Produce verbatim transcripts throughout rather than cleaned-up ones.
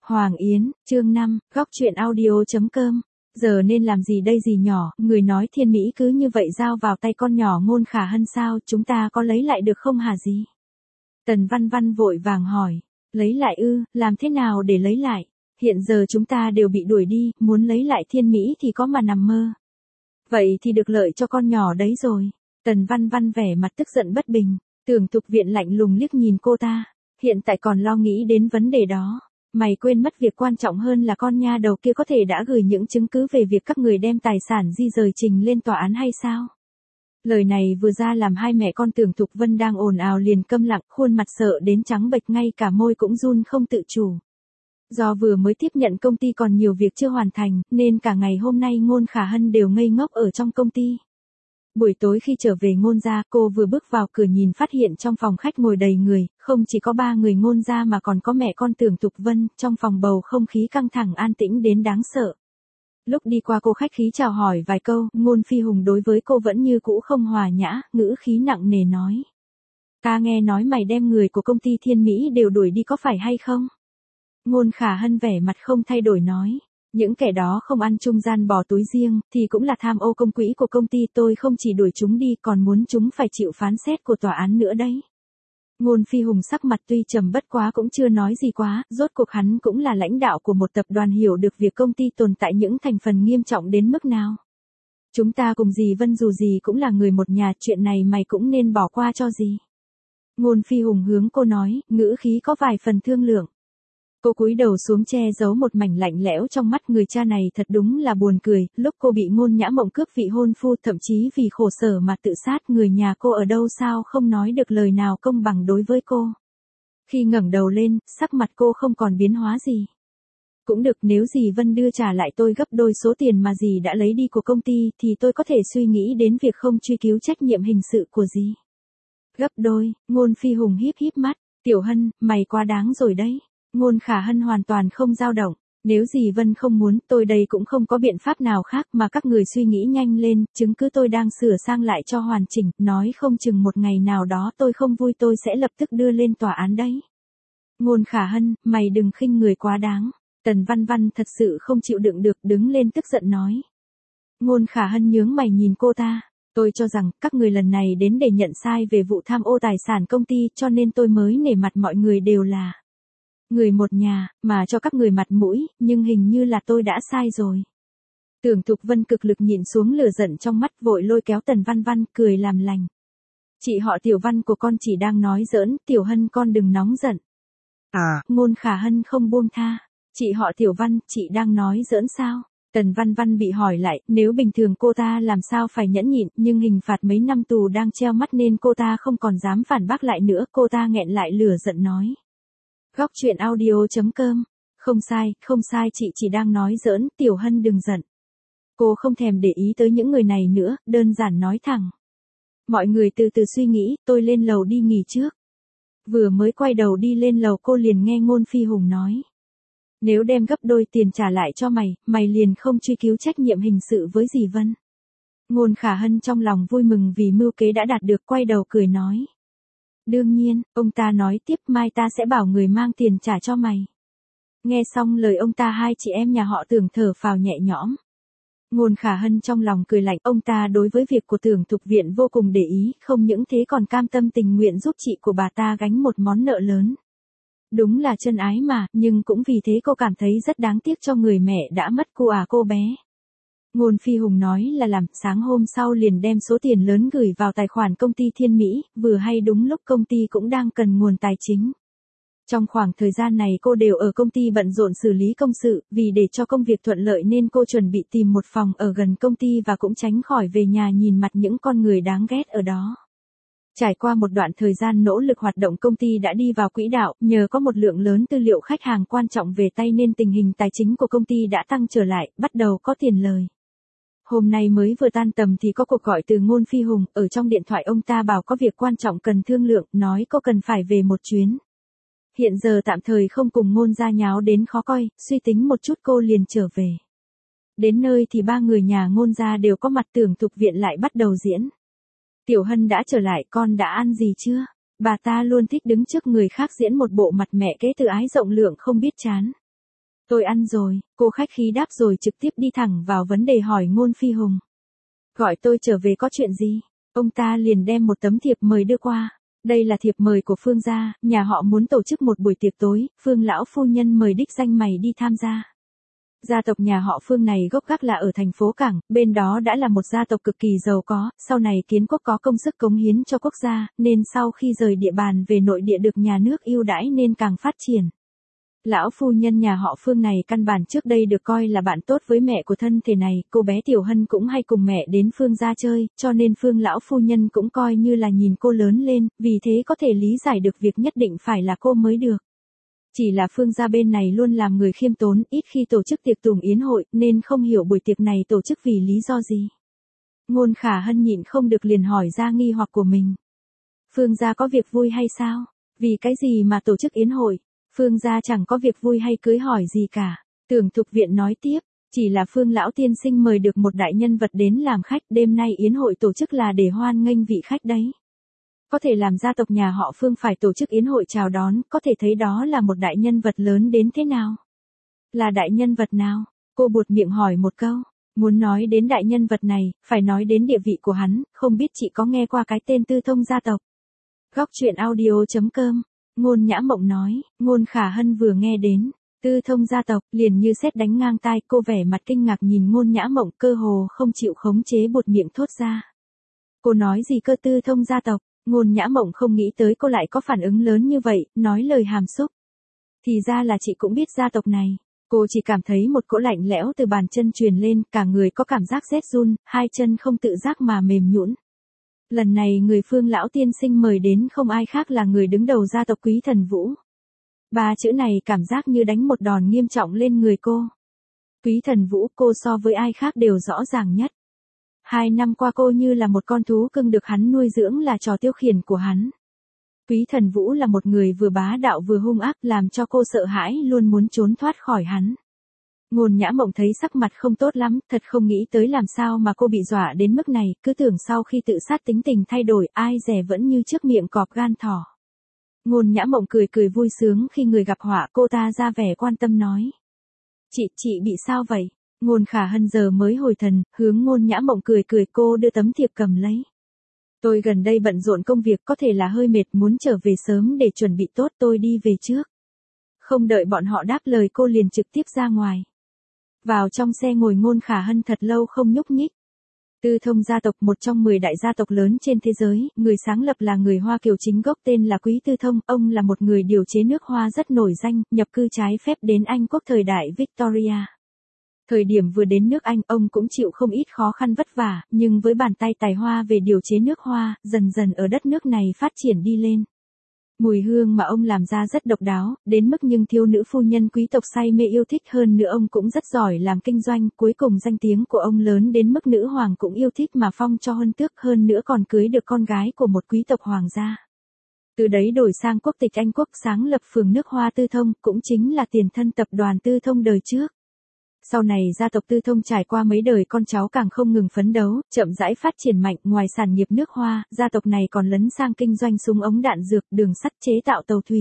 Hoàng Yến, chương năm, góc chuyện audio.com. Giờ nên làm gì đây dì nhỏ, người nói Thiên Mỹ cứ như vậy giao vào tay con nhỏ Ngôn Khả Hân sao, chúng ta có lấy lại được không hả dì? Tần Văn Văn vội vàng hỏi, lấy lại ư, làm thế nào để lấy lại? Hiện giờ chúng ta đều bị đuổi đi, muốn lấy lại Thiên Mỹ thì có mà nằm mơ. Vậy thì được lợi cho con nhỏ đấy rồi. Tần Văn Văn vẻ mặt tức giận bất bình, Tưởng Thục Viện lạnh lùng liếc nhìn cô ta, hiện tại còn lo nghĩ đến vấn đề đó. Mày quên mất việc quan trọng hơn là con nha đầu kia có thể đã gửi những chứng cứ về việc các người đem tài sản di rời trình lên tòa án hay sao? Lời này vừa ra làm hai mẹ con Tưởng Thục Vân đang ồn ào liền câm lặng, khuôn mặt sợ đến trắng bệch, ngay cả môi cũng run không tự chủ. Do vừa mới tiếp nhận công ty còn nhiều việc chưa hoàn thành, nên cả ngày hôm nay Ngôn Khả Hân đều ngây ngốc ở trong công ty. Buổi tối khi trở về Ngôn gia, cô vừa bước vào cửa nhìn phát hiện trong phòng khách ngồi đầy người, không chỉ có ba người Ngôn gia mà còn có mẹ con Tưởng Thục Vân, trong phòng bầu không khí căng thẳng an tĩnh đến đáng sợ. Lúc đi qua cô khách khí chào hỏi vài câu, Ngôn Phi Hùng đối với cô vẫn như cũ không hòa nhã, ngữ khí nặng nề nói. Ta nghe nói mày đem người của công ty Thiên Mỹ đều đuổi đi có phải hay không? Ngôn Khả Hân vẻ mặt không thay đổi nói. Những kẻ đó không ăn chung gian bò túi riêng, thì cũng là tham ô công quỹ của công ty, tôi không chỉ đuổi chúng đi còn muốn chúng phải chịu phán xét của tòa án nữa đấy. Ngôn Phi Hùng sắc mặt tuy trầm bất quá cũng chưa nói gì quá, rốt cuộc hắn cũng là lãnh đạo của một tập đoàn, hiểu được việc công ty tồn tại những thành phần nghiêm trọng đến mức nào. Chúng ta cùng dì Vân dù gì cũng là người một nhà, chuyện này mày cũng nên bỏ qua cho dì. Ngôn Phi Hùng hướng cô nói, ngữ khí có vài phần thương lượng. Cô cúi đầu xuống che giấu một mảnh lạnh lẽo trong mắt, người cha này thật đúng là buồn cười, lúc cô bị Ngôn Nhã Mộng cướp vị hôn phu, thậm chí vì khổ sở mà tự sát, người nhà cô ở đâu sao không nói được lời nào công bằng đối với cô. Khi ngẩng đầu lên, sắc mặt cô không còn biến hóa gì. Cũng được, nếu dì Vân đưa trả lại tôi gấp đôi số tiền mà dì đã lấy đi của công ty thì tôi có thể suy nghĩ đến việc không truy cứu trách nhiệm hình sự của dì. Gấp đôi, Ngôn Phi Hùng híp híp mắt, Tiểu Hân, mày quá đáng rồi đấy. Ngôn Khả Hân hoàn toàn không dao động, nếu dì Vân không muốn, tôi đây cũng không có biện pháp nào khác mà các người suy nghĩ nhanh lên, chứng cứ tôi đang sửa sang lại cho hoàn chỉnh, nói không chừng một ngày nào đó tôi không vui tôi sẽ lập tức đưa lên tòa án đấy. Ngôn Khả Hân, mày đừng khinh người quá đáng. Tần Văn Văn thật sự không chịu đựng được, đứng lên tức giận nói. Ngôn Khả Hân nhướng mày nhìn cô ta. Tôi cho rằng các người lần này đến để nhận sai về vụ tham ô tài sản công ty, cho nên tôi mới nể mặt mọi người đều là người một nhà, mà cho các người mặt mũi, nhưng hình như là tôi đã sai rồi. Tưởng Thục Vân cực lực nhịn xuống lửa giận trong mắt, vội lôi kéo Tần Văn Văn, cười làm lành. Chị họ Tiểu Văn của con chỉ đang nói giỡn, Tiểu Hân con đừng nóng giận. À, Ngôn Khả Hân không buông tha. Chị họ Tiểu Văn, chị đang nói giỡn sao? Tần Văn Văn bị hỏi lại, nếu bình thường cô ta làm sao phải nhẫn nhịn, nhưng hình phạt mấy năm tù đang treo mắt nên cô ta không còn dám phản bác lại nữa, cô ta nghẹn lại lửa giận nói. Góc chuyện audio.com. Không sai, không sai, chị chỉ đang nói giỡn, Tiểu Hân đừng giận. Cô không thèm để ý tới những người này nữa, đơn giản nói thẳng. Mọi người từ từ suy nghĩ, tôi lên lầu đi nghỉ trước. Vừa mới quay đầu đi lên lầu cô liền nghe Ngôn Phi Hùng nói. Nếu đem gấp đôi tiền trả lại cho mày, mày liền không truy cứu trách nhiệm hình sự với dì Vân. Ngôn Khả Hân trong lòng vui mừng vì mưu kế đã đạt được, quay đầu cười nói. Đương nhiên, ông ta nói tiếp, mai ta sẽ bảo người mang tiền trả cho mày. Nghe xong lời ông ta, hai chị em nhà họ Tưởng thở phào nhẹ nhõm. Ngôn Khả Hân trong lòng cười lạnh, ông ta đối với việc của Tưởng Thục Viện vô cùng để ý, không những thế còn cam tâm tình nguyện giúp chị của bà ta gánh một món nợ lớn. Đúng là chân ái mà, nhưng cũng vì thế cô cảm thấy rất đáng tiếc cho người mẹ đã mất cô à cô bé. Ngôn Phi Hùng nói là làm, sáng hôm sau liền đem số tiền lớn gửi vào tài khoản công ty Thiên Mỹ, vừa hay đúng lúc công ty cũng đang cần nguồn tài chính. Trong khoảng thời gian này cô đều ở công ty bận rộn xử lý công sự, vì để cho công việc thuận lợi nên cô chuẩn bị tìm một phòng ở gần công ty và cũng tránh khỏi về nhà nhìn mặt những con người đáng ghét ở đó. Trải qua một đoạn thời gian nỗ lực hoạt động, công ty đã đi vào quỹ đạo, nhờ có một lượng lớn tư liệu khách hàng quan trọng về tay nên tình hình tài chính của công ty đã tăng trở lại, bắt đầu có tiền lời. Hôm nay mới vừa tan tầm thì có cuộc gọi từ Ngôn Phi Hùng, ở trong điện thoại ông ta bảo có việc quan trọng cần thương lượng, nói cô cần phải về một chuyến. Hiện giờ tạm thời không cùng Ngôn gia nháo đến khó coi, suy tính một chút cô liền trở về. Đến nơi thì ba người nhà Ngôn gia đều có mặt, Tưởng Thục Viện lại bắt đầu diễn. Tiểu Hân đã trở lại, con đã ăn gì chưa? Bà ta luôn thích đứng trước người khác diễn một bộ mặt mẹ kế từ ái rộng lượng không biết chán. Tôi ăn rồi, cô khách khí đáp rồi trực tiếp đi thẳng vào vấn đề hỏi Ngôn Phi Hùng. Gọi tôi trở về có chuyện gì? Ông ta liền đem một tấm thiệp mời đưa qua. Đây là thiệp mời của Phương gia, nhà họ muốn tổ chức một buổi tiệc tối, Phương lão phu nhân mời đích danh mày đi tham gia. Gia tộc nhà họ Phương này gốc gác là ở thành phố Cảng, bên đó đã là một gia tộc cực kỳ giàu có, sau này kiến quốc có công sức cống hiến cho quốc gia, nên sau khi rời địa bàn về nội địa được nhà nước ưu đãi nên càng phát triển. Lão phu nhân nhà họ Phương này căn bản trước đây được coi là bạn tốt với mẹ của thân thể này, cô bé Tiểu Hân cũng hay cùng mẹ đến Phương gia chơi, cho nên Phương lão phu nhân cũng coi như là nhìn cô lớn lên, vì thế có thể lý giải được việc nhất định phải là cô mới được. Chỉ là Phương gia bên này luôn làm người khiêm tốn, ít khi tổ chức tiệc tùng yến hội, nên không hiểu buổi tiệc này tổ chức vì lý do gì. Ngôn Khả Hân nhịn không được liền hỏi ra nghi hoặc của mình. Phương gia có việc vui hay sao? Vì cái gì mà tổ chức yến hội? Phương gia chẳng có việc vui hay cưới hỏi gì cả. Tưởng Thục Viện nói tiếp, chỉ là Phương lão tiên sinh mời được một đại nhân vật đến làm khách, đêm nay yến hội tổ chức là để hoan nghênh vị khách đấy. Có thể làm gia tộc nhà họ Phương phải tổ chức yến hội chào đón, có thể thấy đó là một đại nhân vật lớn đến thế nào. Là đại nhân vật nào? Cô buột miệng hỏi một câu. Muốn nói đến đại nhân vật này, phải nói đến địa vị của hắn, không biết chị có nghe qua cái tên Tư Thông gia tộc. Góc truyện audio chấm com, Ngôn Nhã Mộng nói, Ngôn Khả Hân vừa nghe đến Tư Thông gia tộc, liền như sét đánh ngang tai, cô vẻ mặt kinh ngạc nhìn Ngôn Nhã Mộng, cơ hồ không chịu khống chế buột miệng thốt ra. Cô nói gì cơ? Tư Thông gia tộc? Ngôn Nhã Mộng không nghĩ tới cô lại có phản ứng lớn như vậy, nói lời hàm xúc. Thì ra là chị cũng biết gia tộc này. Cô chỉ cảm thấy một cỗ lạnh lẽo từ bàn chân truyền lên, cả người có cảm giác rét run, hai chân không tự giác mà mềm nhũn. Lần này người Phương lão tiên sinh mời đến không ai khác là người đứng đầu gia tộc Quý Thần Vũ. Ba chữ này cảm giác như đánh một đòn nghiêm trọng lên người cô. Quý Thần Vũ, cô so với ai khác đều rõ ràng nhất. Hai năm qua cô như là một con thú cưng được hắn nuôi dưỡng, là trò tiêu khiển của hắn. Quý Thần Vũ là một người vừa bá đạo vừa hung ác, làm cho cô sợ hãi, luôn muốn trốn thoát khỏi hắn. Ngôn Nhã Mộng thấy sắc mặt không tốt lắm, thật không nghĩ tới làm sao mà cô bị dọa đến mức này, cứ tưởng sau khi tự sát tính tình thay đổi, ai dè vẫn như trước miệng cọp gan thỏ. Ngôn Nhã Mộng cười cười vui sướng khi người gặp họa, cô ta ra vẻ quan tâm nói. Chị, chị bị sao vậy? Ngôn Khả Hân giờ mới hồi thần, hướng Ngôn Nhã Mộng cười cười, cô đưa tấm thiệp cầm lấy. Tôi gần đây bận rộn công việc, có thể là hơi mệt, muốn trở về sớm để chuẩn bị tốt, tôi đi về trước. Không đợi bọn họ đáp lời cô liền trực tiếp ra ngoài. Vào trong xe ngồi Ngôn Khả Hân thật lâu không nhúc nhích. Tư Thông gia tộc, một trong mười đại gia tộc lớn trên thế giới, người sáng lập là người Hoa Kiều chính gốc tên là Quý Tư Thông, ông là một người điều chế nước hoa rất nổi danh, nhập cư trái phép đến Anh quốc thời đại Victoria. Thời điểm vừa đến nước Anh, ông cũng chịu không ít khó khăn vất vả, nhưng với bàn tay tài hoa về điều chế nước hoa, dần dần ở đất nước này phát triển đi lên. Mùi hương mà ông làm ra rất độc đáo, đến mức nhưng thiếu nữ phu nhân quý tộc say mê yêu thích, hơn nữa ông cũng rất giỏi làm kinh doanh, cuối cùng danh tiếng của ông lớn đến mức nữ hoàng cũng yêu thích mà phong cho huân tước, hơn nữa còn cưới được con gái của một quý tộc hoàng gia. Từ đấy đổi sang quốc tịch Anh quốc, sáng lập phường nước hoa Tư Thông, cũng chính là tiền thân tập đoàn Tư Thông đời trước. Sau này gia tộc Tư Thông trải qua mấy đời con cháu càng không ngừng phấn đấu, chậm rãi phát triển mạnh, ngoài sản nghiệp nước hoa, gia tộc này còn lấn sang kinh doanh súng ống đạn dược, đường sắt, chế tạo tàu thủy.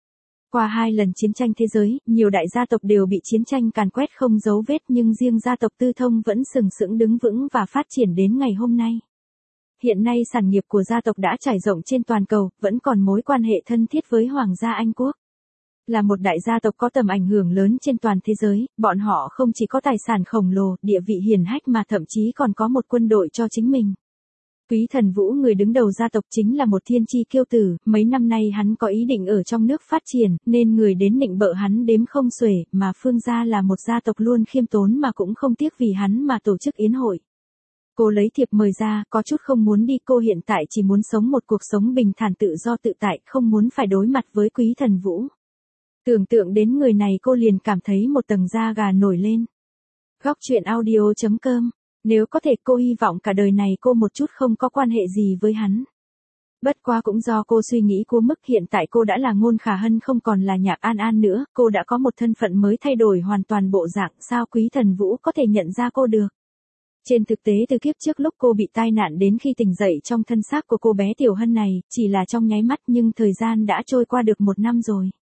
Qua hai lần chiến tranh thế giới, nhiều đại gia tộc đều bị chiến tranh càn quét không dấu vết, nhưng riêng gia tộc Tư Thông vẫn sừng sững đứng vững và phát triển đến ngày hôm nay. Hiện nay sản nghiệp của gia tộc đã trải rộng trên toàn cầu, vẫn còn mối quan hệ thân thiết với Hoàng gia Anh quốc. Là một đại gia tộc có tầm ảnh hưởng lớn trên toàn thế giới, bọn họ không chỉ có tài sản khổng lồ, địa vị hiển hách mà thậm chí còn có một quân đội cho chính mình. Quý Thần Vũ, người đứng đầu gia tộc, chính là một thiên chi kiêu tử, mấy năm nay hắn có ý định ở trong nước phát triển, nên người đến nịnh bợ hắn đếm không xuể, mà Phương gia là một gia tộc luôn khiêm tốn mà cũng không tiếc vì hắn mà tổ chức yến hội. Cô lấy thiệp mời ra, có chút không muốn đi, cô hiện tại chỉ muốn sống một cuộc sống bình thản tự do tự tại, không muốn phải đối mặt với Quý Thần Vũ. Tưởng tượng đến người này cô liền cảm thấy một tầng da gà nổi lên. Góc truyện audio chấm com, nếu có thể cô hy vọng cả đời này cô một chút không có quan hệ gì với hắn. Bất quá cũng do cô suy nghĩ quá mức, hiện tại cô đã là Ngôn Khả Hân, không còn là Nhạc An An nữa, cô đã có một thân phận mới, thay đổi hoàn toàn bộ dạng, sao Quý Thần Vũ có thể nhận ra cô được. Trên thực tế từ kiếp trước lúc cô bị tai nạn đến khi tỉnh dậy trong thân xác của cô bé Tiểu Hân này, chỉ là trong nháy mắt, nhưng thời gian đã trôi qua được một năm rồi.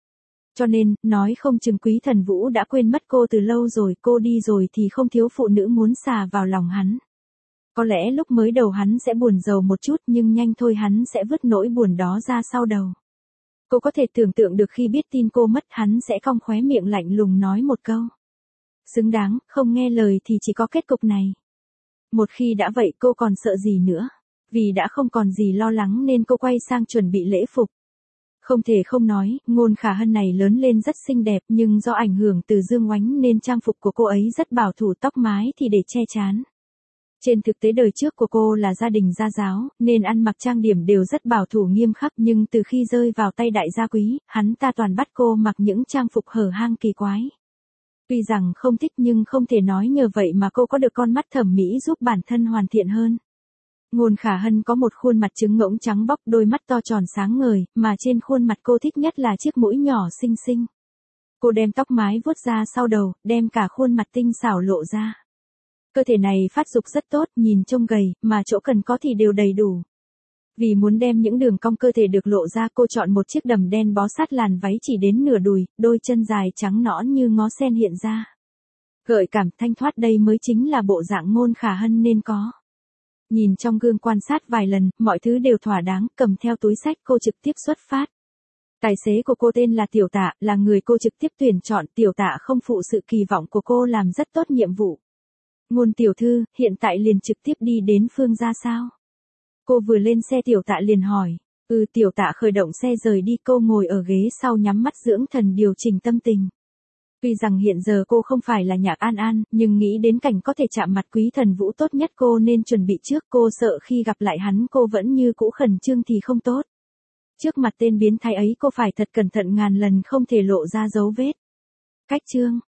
Cho nên, nói không chừng Quý Thần Vũ đã quên mất cô từ lâu rồi, cô đi rồi thì không thiếu phụ nữ muốn xà vào lòng hắn. Có lẽ lúc mới đầu hắn sẽ buồn rầu một chút nhưng nhanh thôi hắn sẽ vứt nỗi buồn đó ra sau đầu. Cô có thể tưởng tượng được khi biết tin cô mất hắn sẽ cong khóe miệng lạnh lùng nói một câu. Xứng đáng, không nghe lời thì chỉ có kết cục này. Một khi đã vậy cô còn sợ gì nữa. Vì đã không còn gì lo lắng nên cô quay sang chuẩn bị lễ phục. Không thể không nói, Ngôn Khả Hân này lớn lên rất xinh đẹp nhưng do ảnh hưởng từ Dương Oánh nên trang phục của cô ấy rất bảo thủ, tóc mái thì để che chán. Trên thực tế đời trước của cô là gia đình gia giáo, nên ăn mặc trang điểm đều rất bảo thủ nghiêm khắc, nhưng từ khi rơi vào tay đại gia Quý, hắn ta toàn bắt cô mặc những trang phục hở hang kỳ quái. Tuy rằng không thích nhưng không thể nói nhờ vậy mà cô có được con mắt thẩm mỹ giúp bản thân hoàn thiện hơn. Ngôn Khả Hân có một khuôn mặt trứng ngỗng trắng bóc, đôi mắt to tròn sáng ngời, mà trên khuôn mặt cô thích nhất là chiếc mũi nhỏ xinh xinh. Cô đem tóc mái vuốt ra sau đầu, đem cả khuôn mặt tinh xảo lộ ra. Cơ thể này phát dục rất tốt, nhìn trông gầy, mà chỗ cần có thì đều đầy đủ. Vì muốn đem những đường cong cơ thể được lộ ra, cô chọn một chiếc đầm đen bó sát làn váy chỉ đến nửa đùi, đôi chân dài trắng nõn như ngó sen hiện ra. Gợi cảm thanh thoát, đây mới chính là bộ dạng Ngôn Khả Hân nên có. Nhìn trong gương quan sát vài lần, mọi thứ đều thỏa đáng, cầm theo túi xách cô trực tiếp xuất phát. Tài xế của cô tên là Tiểu Tạ, là người cô trực tiếp tuyển chọn. Tiểu Tạ không phụ sự kỳ vọng của cô, làm rất tốt nhiệm vụ. Ngôn tiểu thư, hiện tại liền trực tiếp đi đến Phương gia sao? Cô vừa lên xe Tiểu Tạ liền hỏi. Ừ, Tiểu Tạ khởi động xe rời đi, cô ngồi ở ghế sau nhắm mắt dưỡng thần điều chỉnh tâm tình. Tuy rằng hiện giờ cô không phải là Nhạc An An, nhưng nghĩ đến cảnh có thể chạm mặt Quý Thần Vũ tốt nhất cô nên chuẩn bị trước, cô sợ khi gặp lại hắn cô vẫn như cũ khẩn trương thì không tốt. Trước mặt tên biến thái ấy cô phải thật cẩn thận ngàn lần, không thể lộ ra dấu vết. Cách chương